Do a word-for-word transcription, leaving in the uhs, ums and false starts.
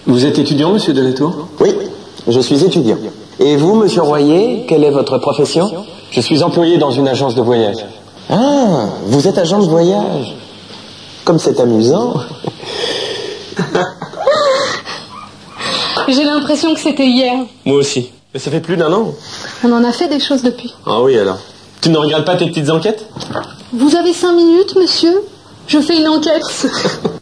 Vous êtes étudiant, monsieur Deletour? Oui, je suis étudiant. Et vous, monsieur Royer, quelle est votre profession? Je suis employé dans une agence de voyage. Ah, vous êtes agent de voyage. Comme c'est amusant. J'ai l'impression que c'était hier. Moi aussi. Mais ça fait plus d'un an. On en a fait des choses depuis. Ah oui, alors. Tu ne regardes pas tes petites enquêtes? Vous avez cinq minutes, monsieur? Je fais une enquête.